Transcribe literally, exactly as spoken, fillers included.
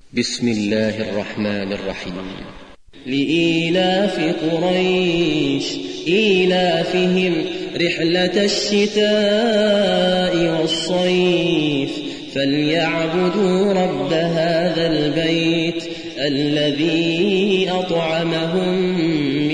بسم الله الرحمن الرحيم. لإيلاف قريش إيلافهم رحلة الشتاء والصيف فليعبدوا رب هذا البيت الذي أطعمهم